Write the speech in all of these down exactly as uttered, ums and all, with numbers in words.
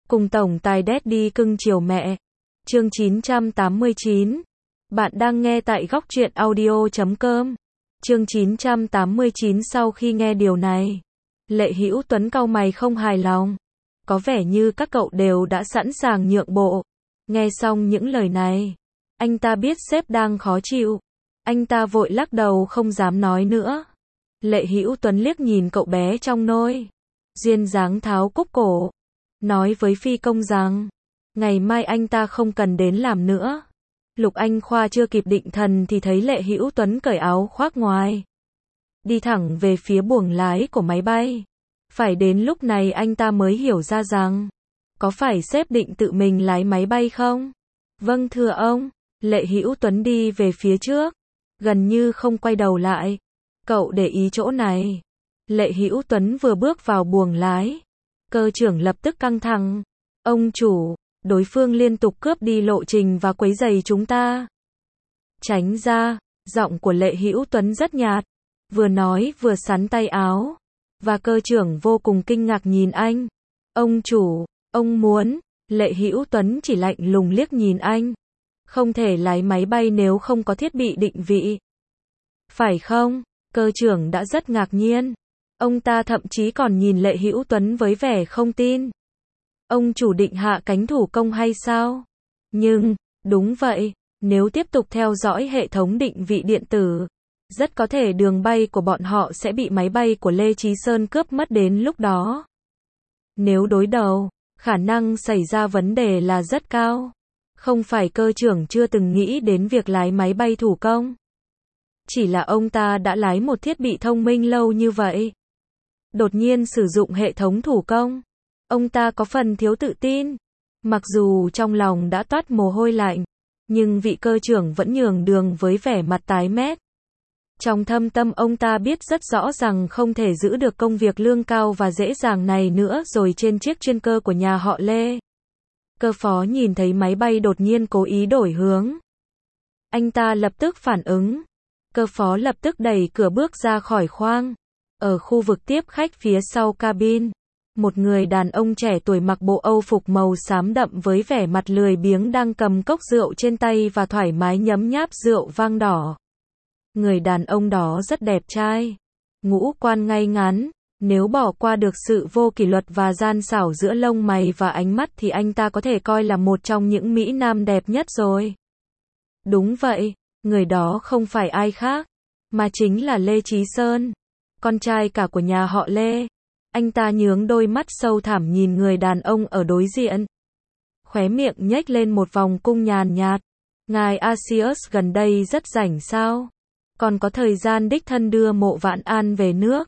Cùng tổng tài Daddy cưng chiều mẹ. Chương chín trăm tám mươi chín. Bạn đang nghe tại góc truyện audio chấm com. Chương chín trăm tám mươi chín. Sau khi nghe điều này, Lệ Hữu Tuấn cau mày không hài lòng. Có vẻ như các cậu đều đã sẵn sàng nhượng bộ. Nghe xong những lời này, anh ta biết sếp đang khó chịu. Anh ta vội lắc đầu không dám nói nữa. Lệ Hữu Tuấn liếc nhìn cậu bé trong nôi, duyên dáng tháo cúc cổ, nói với phi công rằng ngày mai anh ta không cần đến làm nữa. Lục Anh Khoa chưa kịp định thần thì thấy Lệ Hữu Tuấn cởi áo khoác ngoài, đi thẳng về phía buồng lái của máy bay. Phải đến lúc này anh ta mới hiểu ra rằng, có phải sếp định tự mình lái máy bay không? Vâng thưa ông. Lệ Hữu Tuấn đi về phía trước, gần như không quay đầu lại. Cậu để ý chỗ này. Lệ Hữu Tuấn vừa bước vào buồng lái, cơ trưởng lập tức căng thẳng. Ông chủ, đối phương liên tục cướp đi lộ trình và quấy rầy chúng ta. Tránh ra. Giọng của Lệ Hữu Tuấn rất nhạt, vừa nói vừa xắn tay áo, và cơ trưởng vô cùng kinh ngạc nhìn anh. Ông chủ, ông muốn. Lệ Hữu Tuấn chỉ lạnh lùng liếc nhìn anh. Không thể lái máy bay nếu không có thiết bị định vị, phải không? Cơ trưởng đã rất ngạc nhiên. Ông ta thậm chí còn nhìn Lệ Hữu Tuấn với vẻ không tin. Ông chủ định hạ cánh thủ công hay sao? Nhưng, đúng vậy, nếu tiếp tục theo dõi hệ thống định vị điện tử, rất có thể đường bay của bọn họ sẽ bị máy bay của Lê Chí Sơn cướp mất đến lúc đó. Nếu đối đầu, khả năng xảy ra vấn đề là rất cao. Không phải cơ trưởng chưa từng nghĩ đến việc lái máy bay thủ công. Chỉ là ông ta đã lái một thiết bị thông minh lâu như vậy, đột nhiên sử dụng hệ thống thủ công, ông ta có phần thiếu tự tin. Mặc dù trong lòng đã toát mồ hôi lạnh, nhưng vị cơ trưởng vẫn nhường đường với vẻ mặt tái mét. Trong thâm tâm ông ta biết rất rõ rằng không thể giữ được công việc lương cao và dễ dàng này nữa rồi trên chiếc chuyên cơ của nhà họ Lê. Cơ phó nhìn thấy máy bay đột nhiên cố ý đổi hướng, anh ta lập tức phản ứng. Cơ phó lập tức đẩy cửa bước ra khỏi khoang. Ở khu vực tiếp khách phía sau cabin, một người đàn ông trẻ tuổi mặc bộ Âu phục màu xám đậm với vẻ mặt lười biếng đang cầm cốc rượu trên tay và thoải mái nhấm nháp rượu vang đỏ. Người đàn ông đó rất đẹp trai, ngũ quan ngay ngắn, nếu bỏ qua được sự vô kỷ luật và gian xảo giữa lông mày và ánh mắt thì anh ta có thể coi là một trong những mỹ nam đẹp nhất rồi. Đúng vậy, người đó không phải ai khác, mà chính là Lê Chí Sơn, con trai cả của nhà họ Lê. Anh ta nhướng đôi mắt sâu thẳm nhìn người đàn ông ở đối diện, khóe miệng nhếch lên một vòng cung nhàn nhạt. Ngài Asius gần đây rất rảnh sao? Còn có thời gian đích thân đưa Mộ Vãn An về nước?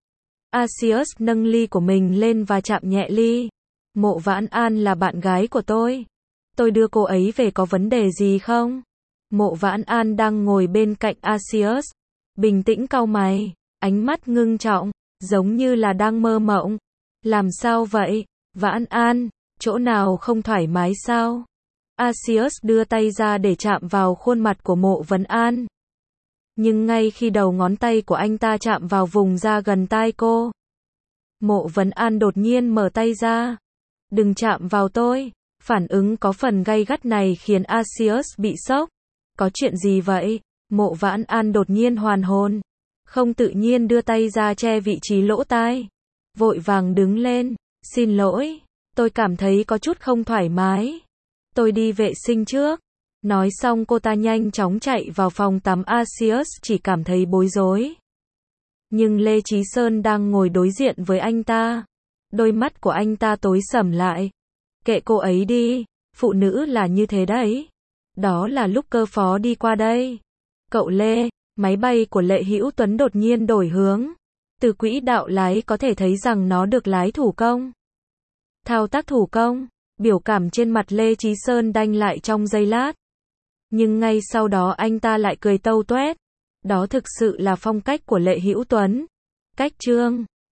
Asius nâng ly của mình lên và chạm nhẹ ly. Mộ Vãn An là bạn gái của tôi. Tôi đưa cô ấy về có vấn đề gì không? Mộ Vãn An đang ngồi bên cạnh Asius, bình tĩnh cau mày, ánh mắt ngưng trọng, giống như là đang mơ mộng. Làm sao vậy, Vãn An, chỗ nào không thoải mái sao? Asius đưa tay ra để chạm vào khuôn mặt của Mộ Vãn An. Nhưng ngay khi đầu ngón tay của anh ta chạm vào vùng da gần tai cô, Mộ Vãn An đột nhiên mở tay ra. Đừng chạm vào tôi. Phản ứng có phần gay gắt này khiến Asius bị sốc. Có chuyện gì vậy? Mộ Vãn An đột nhiên hoàn hồn, không tự nhiên đưa tay ra che vị trí lỗ tai, vội vàng đứng lên. Xin lỗi, tôi cảm thấy có chút không thoải mái. Tôi đi vệ sinh trước. Nói xong cô ta nhanh chóng chạy vào phòng tắm. Asius chỉ cảm thấy bối rối. Nhưng Lê Chí Sơn đang ngồi đối diện với anh ta. Đôi mắt của anh ta tối sầm lại. Kệ cô ấy đi, phụ nữ là như thế đấy. Đó là lúc cơ phó đi qua đây. Cậu Lê, máy bay của Lệ Hữu Tuấn đột nhiên đổi hướng. Từ quỹ đạo lái có thể thấy rằng nó được lái thủ công. Thao tác thủ công, biểu cảm trên mặt Lê Chí Sơn đanh lại trong giây lát. Nhưng ngay sau đó anh ta lại cười tâu tuét. Đó thực sự là phong cách của Lệ Hữu Tuấn. Cách trương.